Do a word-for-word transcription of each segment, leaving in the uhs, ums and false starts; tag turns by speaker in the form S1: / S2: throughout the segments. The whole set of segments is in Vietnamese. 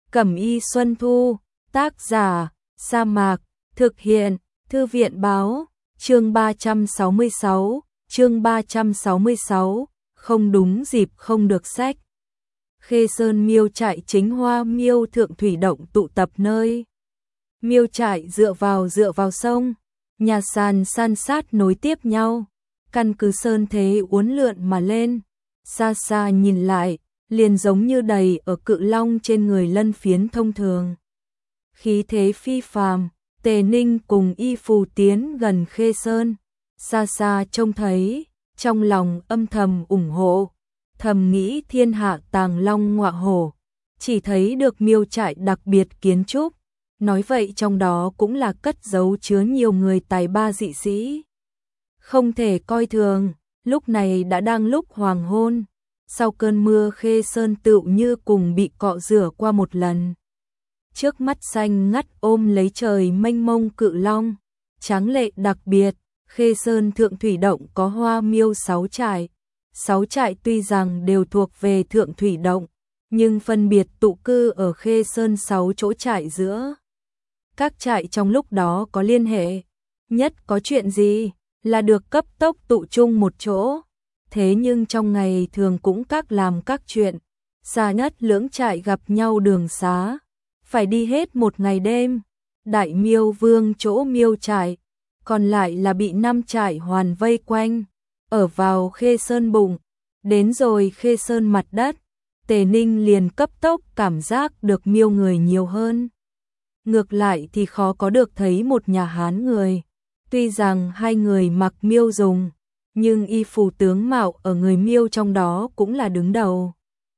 S1: Cẩm y Xuân Thu, tác giả, Sa Mạc, thực hiện, Thư viện báo, chương ba trăm sáu mươi sáu, chương ba trăm sáu mươi sáu, không đúng dịp không được sách. Khê Sơn miêu trại chính hoa miêu thượng thủy động tụ tập nơi. Miêu trại dựa vào dựa vào sông, nhà sàn san sát nối tiếp nhau, căn cứ sơn thế uốn lượn mà lên, xa xa nhìn lại, liền giống như đầy ở cự long trên người lân phiến thông thường. Khí thế phi phàm, Tề Ninh cùng Y Phù tiến gần Khê Sơn, xa xa trông thấy, trong lòng âm thầm ủng hộ, thầm nghĩ thiên hạ tàng long ngọa hổ, chỉ thấy được miêu trại đặc biệt kiến trúc, nói vậy trong đó cũng là cất giấu chứa nhiều người tài ba dị sĩ. Không thể coi thường, lúc này đã đang lúc hoàng hôn, sau cơn mưa Khê Sơn tựu như cùng bị cọ rửa qua một lần. Trước mắt xanh ngắt ôm lấy trời mênh mông cự long, tráng lệ đặc biệt, Khê Sơn thượng thủy động có hoa miêu sáu trại. Sáu trại tuy rằng đều thuộc về thượng thủy động, nhưng phân biệt tụ cư ở Khê Sơn sáu chỗ trại giữa. Các trại trong lúc đó có liên hệ, nhất có chuyện gì là được cấp tốc tụ chung một chỗ. Thế nhưng trong ngày thường cũng các làm các chuyện, xa nhất lưỡng trại gặp nhau đường xá, phải đi hết một ngày đêm. Đại miêu vương chỗ miêu trại, còn lại là bị năm trại hoàn vây quanh, ở vào Khê Sơn bụng. Đến rồi Khê Sơn mặt đất, Tề Ninh liền cấp tốc cảm giác được miêu người nhiều hơn. Ngược lại thì khó có được thấy một nhà Hán người, tuy rằng hai người mặc miêu dùng, nhưng y phù tướng mạo ở người miêu trong đó cũng là đứng đầu.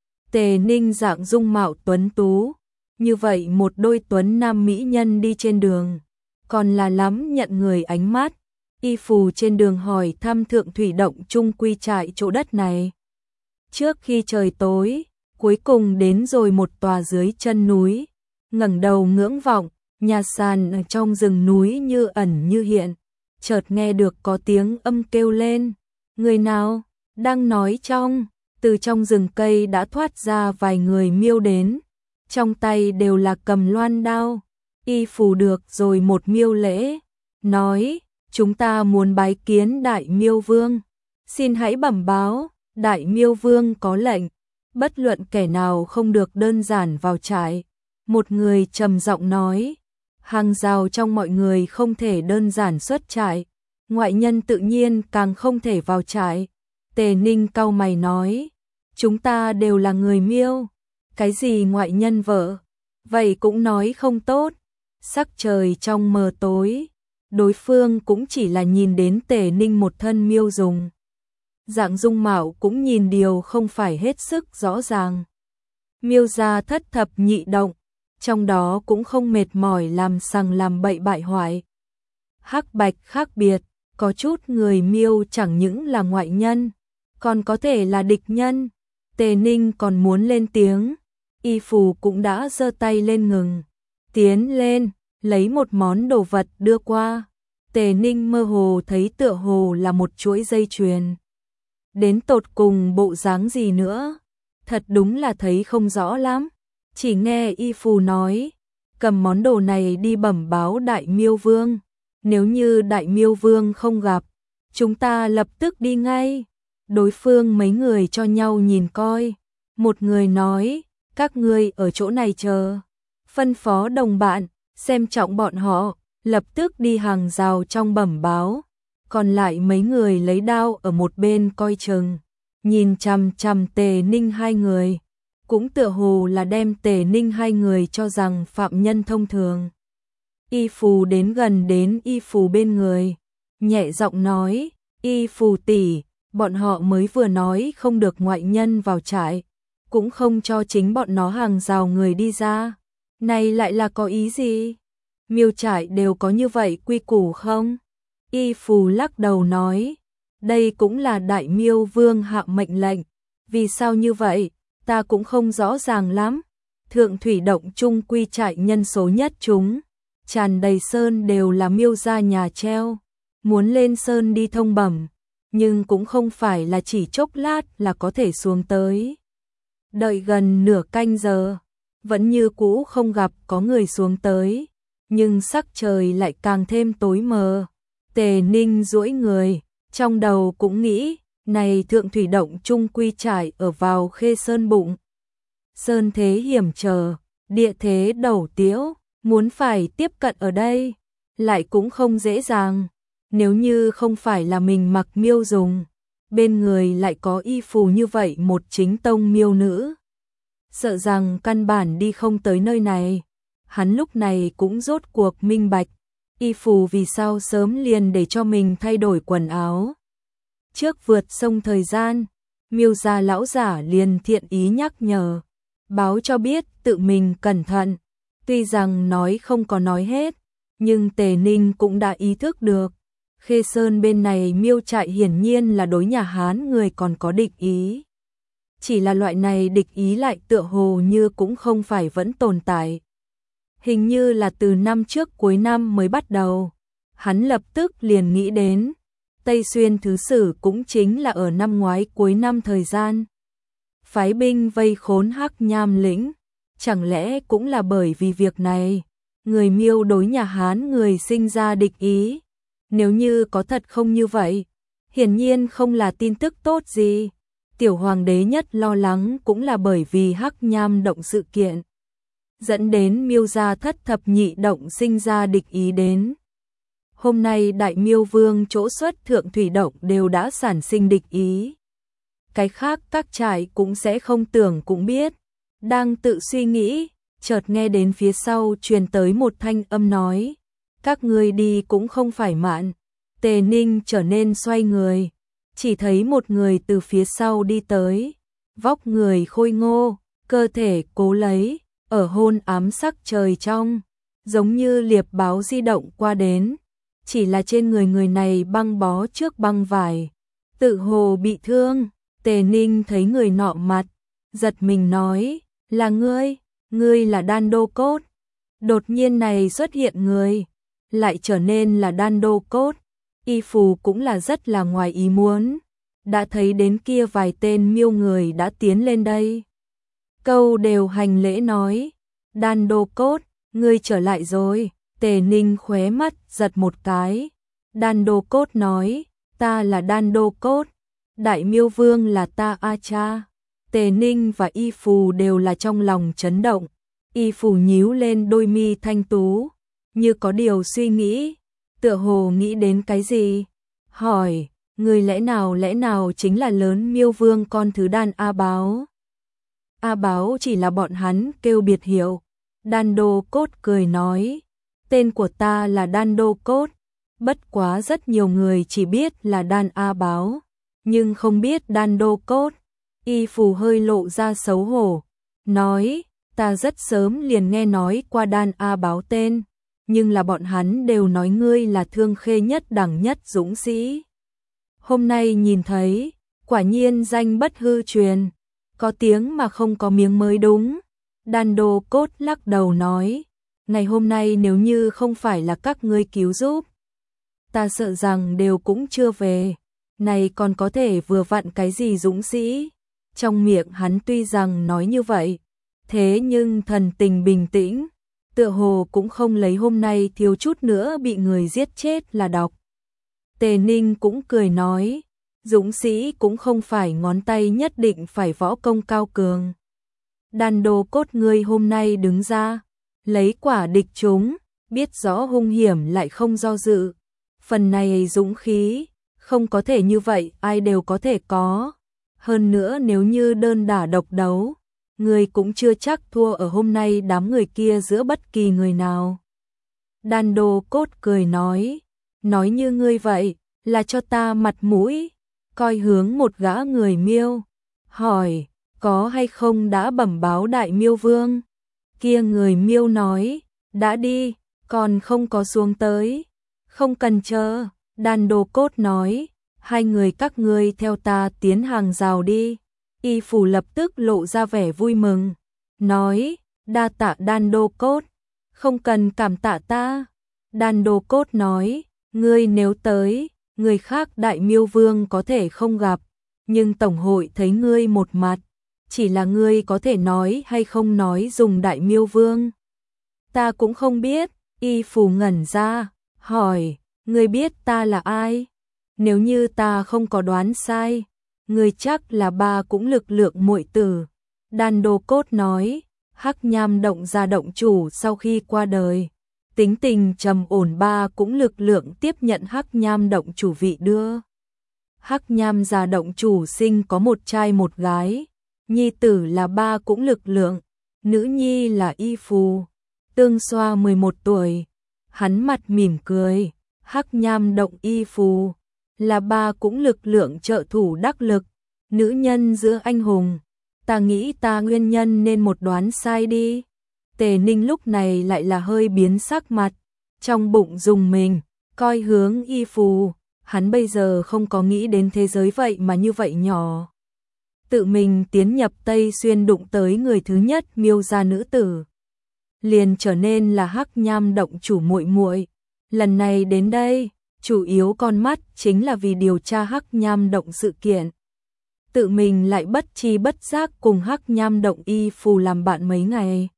S1: Tề Ninh dạng dung mạo tuấn tú, như vậy một đôi tuấn nam mỹ nhân đi trên đường, còn là lắm nhận người ánh mắt. Y phù trên đường hỏi thăm thượng thủy động trung quy trại chỗ đất này. Trước khi trời tối, cuối cùng đến rồi một tòa dưới chân núi, ngẩng đầu ngưỡng vọng, nhà sàn ở trong rừng núi như ẩn như hiện, chợt nghe được có tiếng âm kêu lên. Người nào đang nói trong? Từ trong rừng cây đã thoát ra vài người miêu đến, trong tay đều là cầm loan đao. Y phù được rồi một miêu lễ, nói: chúng ta muốn bái kiến Đại Miêu Vương, xin hãy bẩm báo. Đại Miêu Vương có lệnh, bất luận kẻ nào không được đơn giản vào trại. Một người trầm giọng nói: hàng rào trong mọi người không thể đơn giản xuất trại, ngoại nhân tự nhiên càng không thể vào trại. Tề Ninh cau mày nói: chúng ta đều là người miêu, cái gì ngoại nhân vợ, vậy cũng nói không tốt. Sắc trời trong mờ tối, đối phương cũng chỉ là nhìn đến Tề Ninh một thân miêu dùng, dạng dung mạo cũng nhìn điều không phải hết sức rõ ràng. Miêu gia thất thập nhị động, trong đó cũng không mệt mỏi làm sằng làm bậy bại hoại. Hắc bạch khác biệt, có chút người miêu chẳng những là ngoại nhân, còn có thể là địch nhân. Tề Ninh còn muốn lên tiếng, Y phù cũng đã giơ tay lên ngừng, tiến lên, lấy một món đồ vật đưa qua. Tề Ninh mơ hồ thấy tựa hồ là một chuỗi dây chuyền. Đến tột cùng bộ dáng gì nữa, thật đúng là thấy không rõ lắm. Chỉ nghe Y phù nói, cầm món đồ này đi bẩm báo Đại Miêu Vương. Nếu như Đại Miêu Vương không gặp, chúng ta lập tức đi ngay. Đối phương mấy người cho nhau nhìn coi. Một người nói, các ngươi ở chỗ này chờ, phân phó đồng bạn, xem trọng bọn họ, lập tức đi hàng rào trong bẩm báo. Còn lại mấy người lấy đao ở một bên coi chừng, nhìn chằm chằm Tề Ninh hai người, cũng tựa hồ là đem Tề Ninh hai người cho rằng phạm nhân thông thường. Y phù đến gần đến Y phù bên người, nhẹ giọng nói: Y phù tỷ, bọn họ mới vừa nói không được ngoại nhân vào trại, cũng không cho chính bọn nó hàng rào người đi ra, này lại là có ý gì? Miêu trại đều có như vậy quy củ không? Y phù lắc đầu nói: đây cũng là Đại Miêu Vương hạ mệnh lệnh, vì sao như vậy, ta cũng không rõ ràng lắm. Thượng thủy động trung quy trại nhân số nhất chúng, tràn đầy sơn đều là miêu gia nhà treo, muốn lên sơn đi thông bẩm, nhưng cũng không phải là chỉ chốc lát là có thể xuống tới. Đợi gần nửa canh giờ, vẫn như cũ không gặp có người xuống tới, nhưng sắc trời lại càng thêm tối mờ. Tề Ninh duỗi người, trong đầu cũng nghĩ, này Thượng Thủy Động trung quy trải ở vào Khê Sơn bụng. Sơn thế hiểm trở, địa thế đầu tiếu, muốn phải tiếp cận ở đây, lại cũng không dễ dàng. Nếu như không phải là mình mặc miêu dùng, bên người lại có y phù như vậy một chính tông miêu nữ, sợ rằng căn bản đi không tới nơi này. Hắn lúc này cũng rốt cuộc minh bạch, y phù vì sao sớm liền để cho mình thay đổi quần áo. Trước vượt sông thời gian, miêu gia lão giả liền thiện ý nhắc nhở, báo cho biết tự mình cẩn thận. Tuy rằng nói không có nói hết, nhưng Tề Ninh cũng đã ý thức được. Khê Sơn bên này miêu trại hiển nhiên là đối nhà Hán người còn có địch ý. Chỉ là loại này địch ý lại tựa hồ như cũng không phải vẫn tồn tại. Hình như là từ năm trước cuối năm mới bắt đầu. Hắn lập tức liền nghĩ đến, Tây Xuyên Thứ Sử cũng chính là ở năm ngoái cuối năm thời gian. Phái binh vây khốn Hắc Nham lĩnh, chẳng lẽ cũng là bởi vì việc này, người miêu đối nhà Hán người sinh ra địch ý. Nếu như có thật không như vậy, hiển nhiên không là tin tức tốt gì. Tiểu hoàng đế nhất lo lắng cũng là bởi vì Hắc Nham động sự kiện, dẫn đến miêu gia thất thập nhị động sinh ra địch ý đến. Hôm nay đại miêu vương chỗ xuất Thượng Thủy Động đều đã sản sinh địch ý. Cái khác các trại cũng sẽ không tưởng cũng biết. Đang tự suy nghĩ, chợt nghe đến phía sau truyền tới một thanh âm nói, các ngươi đi cũng không phải mạn. Tề Ninh trở nên xoay người, chỉ thấy một người từ phía sau đi tới, vóc người khôi ngô, cơ thể cố lấy, ở hôn ám sắc trời trong, giống như liệp báo di động qua đến, chỉ là trên người người này băng bó trước băng vải, tự hồ bị thương. Tề Ninh thấy người nọ mặt, giật mình nói, là ngươi, ngươi là Đan Đô Cốt. Đột nhiên này xuất hiện người, lại trở nên là Đan Đô Cốt. Y phù cũng là rất là ngoài ý muốn, đã thấy đến kia vài tên miêu người đã tiến lên đây. Câu đều hành lễ nói, Đan Đô Cốt, ngươi trở lại rồi. Tề Ninh khóe mắt giật một cái. Đan Đô Cốt nói, ta là Đan Đô Cốt, đại miêu vương là ta a cha. Tề Ninh và y phù đều là trong lòng chấn động. Y phù nhíu lên đôi mi thanh tú, như có điều suy nghĩ, tựa hồ nghĩ đến cái gì, hỏi, người lẽ nào lẽ nào chính là lớn miêu vương con thứ Đan A Báo. A Báo chỉ là bọn hắn kêu biệt hiệu. Đan Đô Cốt cười nói, tên của ta là Đan Đô Cốt, bất quá rất nhiều người chỉ biết là Đan A Báo, nhưng không biết Đan Đô Cốt. Y phù hơi lộ ra xấu hổ, nói, ta rất sớm liền nghe nói qua Đan A Báo tên, nhưng là bọn hắn đều nói ngươi là Thương Khê nhất đẳng nhất dũng sĩ. Hôm nay nhìn thấy, quả nhiên danh bất hư truyền, có tiếng mà không có miếng mới đúng. Đan Đô Cốt lắc đầu nói, ngày hôm nay nếu như không phải là các ngươi cứu giúp, ta sợ rằng đều cũng chưa về, này còn có thể vừa vặn cái gì dũng sĩ. Trong miệng hắn tuy rằng nói như vậy, thế nhưng thần tình bình tĩnh, tựa hồ cũng không lấy hôm nay thiếu chút nữa bị người giết chết là đọc. Tề Ninh cũng cười nói, dũng sĩ cũng không phải ngón tay nhất định phải võ công cao cường. Đan Đô Cốt ngươi hôm nay đứng ra, lấy quả địch chúng, biết rõ hung hiểm lại không do dự. Phần này dũng khí, không có thể như vậy ai đều có thể có. Hơn nữa nếu như đơn đả độc đấu, người cũng chưa chắc thua ở hôm nay đám người kia giữa bất kỳ người nào. Đan Đô Cốt cười nói, nói như ngươi vậy, là cho ta mặt mũi. Coi hướng một gã người miêu, hỏi, có hay không đã bẩm báo đại miêu vương? Kia người miêu nói, đã đi, còn không có xuống tới. Không cần chờ. Đan Đô Cốt nói, hai người các ngươi theo ta tiến hàng rào đi. Y phủ lập tức lộ ra vẻ vui mừng, nói, đa tạ Đan Đô Cốt, không cần cảm tạ ta. Đan Đô Cốt nói, ngươi nếu tới, người khác đại miêu vương có thể không gặp, nhưng tổng hội thấy ngươi một mặt, chỉ là ngươi có thể nói hay không nói dùng Đại Miêu Vương. Ta cũng không biết, Y Phù ngẩn ra, hỏi, ngươi biết ta là ai? Nếu như ta không có đoán sai, ngươi chắc là ba cũng lực lượng muội tử. Đan Đô Cốt nói, Hắc Nham động gia động chủ sau khi qua đời, tính tình trầm ổn, ba cũng lực lượng tiếp nhận Hắc Nham động chủ vị đưa. Hắc Nham gia động chủ sinh có một trai một gái, nhi tử là ba cũng lực lượng, nữ nhi là Y Phù. Tương Xoa mười một tuổi, hắn mặt mỉm cười, Hắc Nham động Y Phù là ba cũng lực lượng trợ thủ đắc lực, nữ nhân giữa anh hùng. Ta nghĩ ta nguyên nhân nên một đoán sai đi. Tề Ninh lúc này lại là hơi biến sắc mặt, trong bụng dùng mình, coi hướng Y Phù, hắn bây giờ không có nghĩ đến thế giới vậy mà như vậy nhỏ. Tự mình tiến nhập Tây Xuyên đụng tới người thứ nhất Miêu gia nữ tử, liền trở nên là Hắc Nham động chủ muội muội. Lần này đến đây, chủ yếu con mắt chính là vì điều tra Hắc Nham động sự kiện. Tự mình lại bất chi bất giác cùng Hắc Nham động Y Phù làm bạn mấy ngày.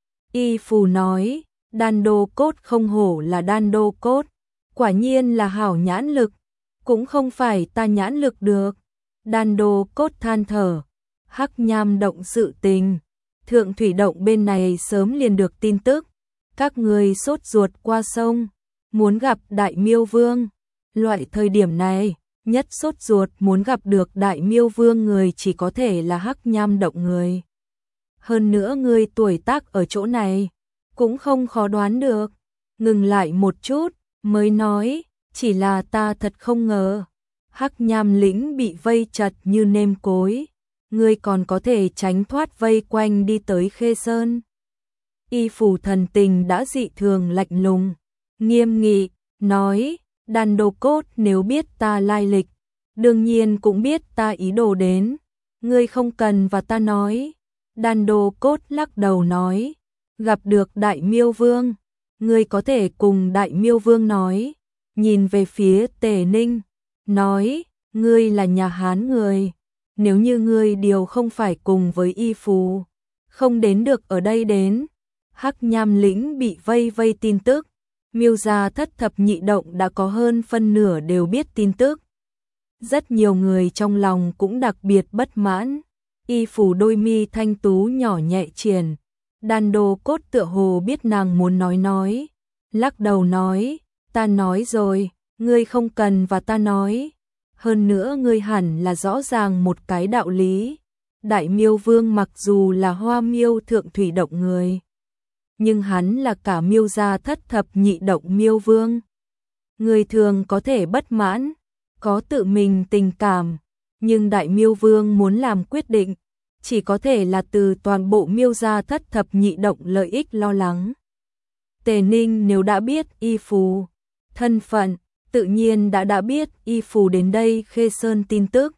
S1: Y Phù nói, Đan Đô Cốt không hổ là Đan Đô Cốt, quả nhiên là hảo nhãn lực, cũng không phải ta nhãn lực được. Đan Đô Cốt than thở, Hắc Nham động sự tình, Thượng Thủy động bên này sớm liền được tin tức, các người sốt ruột qua sông, muốn gặp Đại Miêu Vương. Loại thời điểm này, nhất sốt ruột muốn gặp được Đại Miêu Vương người chỉ có thể là Hắc Nham động người. Hơn nữa người tuổi tác ở chỗ này, cũng không khó đoán được. Ngừng lại một chút, mới nói, chỉ là ta thật không ngờ. Hắc Nham lĩnh bị vây chặt như nêm cối, ngươi còn có thể tránh thoát vây quanh đi tới Khê Sơn. Y Phù thần tình đã dị thường lạnh lùng, nghiêm nghị, nói, Đan Đô Cốt nếu biết ta lai lịch, đương nhiên cũng biết ta ý đồ đến, ngươi không cần và ta nói. Đan Đô Cốt lắc đầu nói, gặp được Đại Miêu Vương, ngươi có thể cùng Đại Miêu Vương nói. Nhìn về phía Tề Ninh, nói, ngươi là nhà Hán người, nếu như ngươi điều không phải cùng với Y Phù, không đến được ở đây đến. Hắc Nham lĩnh bị vây vây tin tức, Miêu gia thất thập nhị động đã có hơn phân nửa đều biết tin tức. Rất nhiều người trong lòng cũng đặc biệt bất mãn. Y Phù đôi mi thanh tú nhỏ nhẹ triển, Đan Đô Cốt tựa hồ biết nàng muốn nói nói, lắc đầu nói, ta nói rồi, ngươi không cần và ta nói. Hơn nữa ngươi hẳn là rõ ràng một cái đạo lý, Đại Miêu Vương mặc dù là Hoa Miêu Thượng Thủy động người, nhưng hắn là cả Miêu gia thất thập nhị động Miêu Vương. Người thường có thể bất mãn, có tự mình tình cảm, nhưng Đại Miêu Vương muốn làm quyết định, chỉ có thể là từ toàn bộ Miêu gia thất thập nhị động lợi ích lo lắng. Tề Ninh nếu đã biết Y Phù thân phận, tự nhiên đã đã biết Y Phù đến đây Khê Sơn tin tức.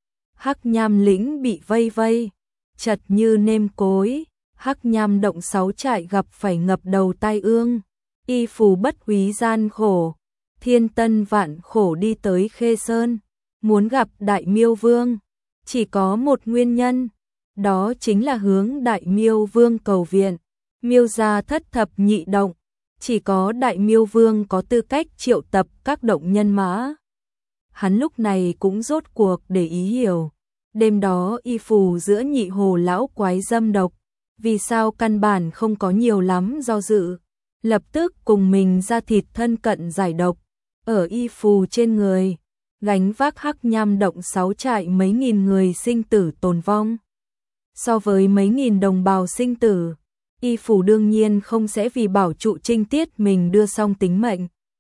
S1: Hắc Nham lĩnh bị vây vây, chật như nêm cối, Hắc Nham động sáu trại gặp phải ngập đầu tai ương, Y Phù bất úy gian khổ, thiên tân vạn khổ đi tới Khê Sơn, muốn gặp Đại Miêu Vương, chỉ có một nguyên nhân, đó chính là hướng Đại Miêu Vương cầu viện. Miêu gia thất thập nhị động, chỉ có Đại Miêu Vương có tư cách triệu tập các động nhân mã. Hắn lúc này cũng rốt cuộc để ý hiểu, đêm đó Y Phù giữa nhị hồ lão quái dâm độc, vì sao căn bản không có nhiều lắm do dự, lập tức cùng mình ra thịt thân cận giải độc, ở Y Phù trên người, gánh vác Hắc Nham động sáu trại mấy nghìn người sinh tử tồn vong. So với mấy nghìn đồng bào sinh tử, Y Phù đương nhiên không sẽ vì bảo trụ trinh tiết mình đưa xong tính mệnh.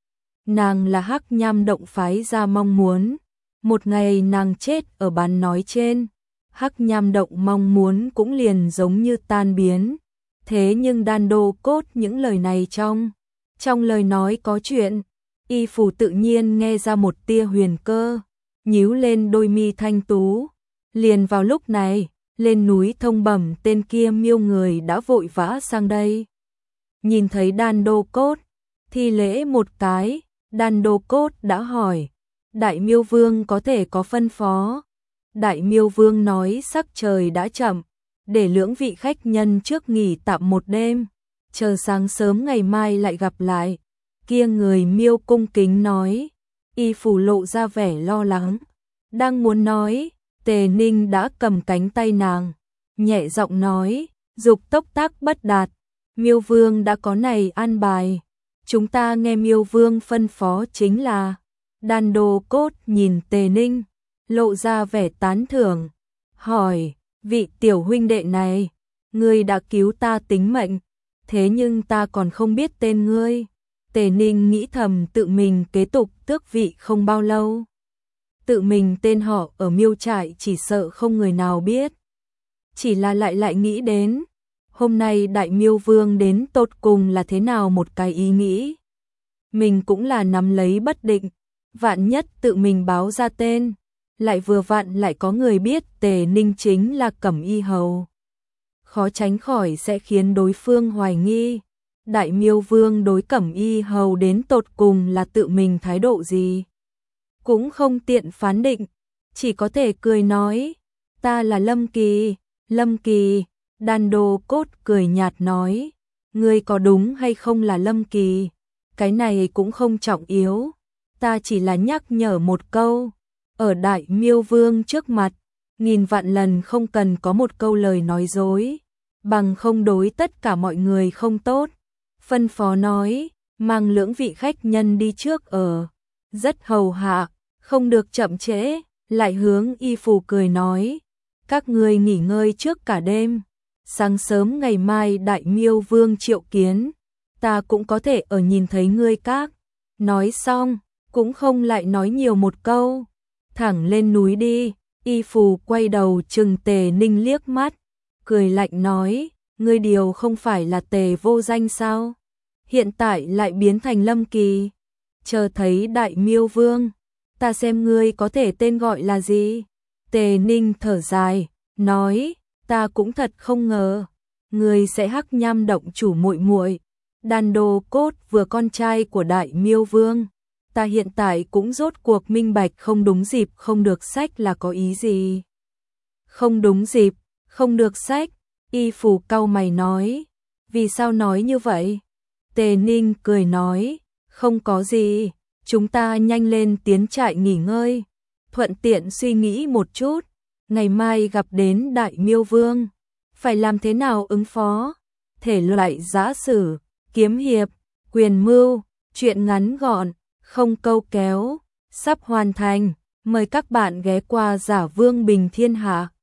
S1: Nàng là Hắc Nham động phái ra mong muốn, một ngày nàng chết ở bàn nói trên, Hắc Nham động mong muốn cũng liền giống như tan biến. Thế nhưng Đan Đô Cốt những lời này trong, trong lời nói có chuyện, Y Phù tự nhiên nghe ra một tia huyền cơ, nhíu lên đôi mi thanh tú. Liền vào lúc này, lên núi thông bẩm tên kia Miêu người đã vội vã sang đây. Nhìn thấy Đan Đô Cốt, thi lễ một cái, Đan Đô Cốt đã hỏi, Đại Miêu Vương có thể có phân phó. Đại Miêu Vương nói sắc trời đã chậm, để lưỡng vị khách nhân trước nghỉ tạm một đêm, chờ sáng sớm ngày mai lại gặp lại. Kia người Miêu cung kính nói, y phủ lộ ra vẻ lo lắng, đang muốn nói, Tề Ninh đã cầm cánh tay nàng, nhẹ giọng nói, dục tốc tác bất đạt, Miêu Vương đã có này an bài, chúng ta nghe Miêu Vương phân phó chính là. Đan Đô Cốt nhìn Tề Ninh, lộ ra vẻ tán thưởng, hỏi, vị tiểu huynh đệ này, ngươi đã cứu ta tính mệnh, thế nhưng ta còn không biết tên ngươi. Tề Ninh nghĩ thầm tự mình kế tục tước vị không bao lâu. Tự mình tên họ ở Miêu trại chỉ sợ không người nào biết. Chỉ là lại lại nghĩ đến, hôm nay Đại Miêu Vương đến tột cùng là thế nào một cái ý nghĩ. Mình cũng là nắm lấy bất định, vạn nhất tự mình báo ra tên, lại vừa vặn lại có người biết Tề Ninh chính là Cẩm Y Hầu. Khó tránh khỏi sẽ khiến đối phương hoài nghi, Đại Miêu Vương đối Cẩm Y Hầu đến tột cùng là tự mình thái độ gì. Cũng không tiện phán định, chỉ có thể cười nói, ta là Lâm Kỳ, Lâm Kỳ. Đan Đô Cốt cười nhạt nói, ngươi có đúng hay không là Lâm Kỳ, cái này cũng không trọng yếu, ta chỉ là nhắc nhở một câu, ở Đại Miêu Vương trước mặt, nghìn vạn lần không cần có một câu lời nói dối, bằng không đối tất cả mọi người không tốt. Phân phó nói, mang lưỡng vị khách nhân đi trước ở, rất hầu hạ, không được chậm trễ, lại hướng y phù cười nói, các ngươi nghỉ ngơi trước cả đêm, sáng sớm ngày mai Đại Miêu Vương triệu kiến, ta cũng có thể ở nhìn thấy ngươi các. Nói xong, cũng không lại nói nhiều một câu, thẳng lên núi đi. Y phù quay đầu trừng Tề Ninh liếc mắt, cười lạnh nói, ngươi điều không phải là Tề vô danh sao? Hiện tại lại biến thành Lâm Kỳ. Chờ thấy Đại Miêu Vương, ta xem ngươi có thể tên gọi là gì? Tề Ninh thở dài, nói, ta cũng thật không ngờ, ngươi sẽ hắc nham động chủ muội muội. Đan Đô Cốt vừa con trai của Đại Miêu Vương, ta hiện tại cũng rốt cuộc minh bạch không đúng dịp không được sách là có ý gì. Không đúng dịp, không được sách, y phù cau mày nói, vì sao nói như vậy? Tề Ninh cười nói, không có gì, chúng ta nhanh lên tiến trại nghỉ ngơi, thuận tiện suy nghĩ một chút, ngày mai gặp đến Đại Miêu Vương, phải làm thế nào ứng phó, thể loại giã sử, kiếm hiệp, quyền mưu, truyện ngắn gọn, không câu kéo, sắp hoàn thành, mời các bạn ghé qua Giả Vương Bình Thiên Hạ.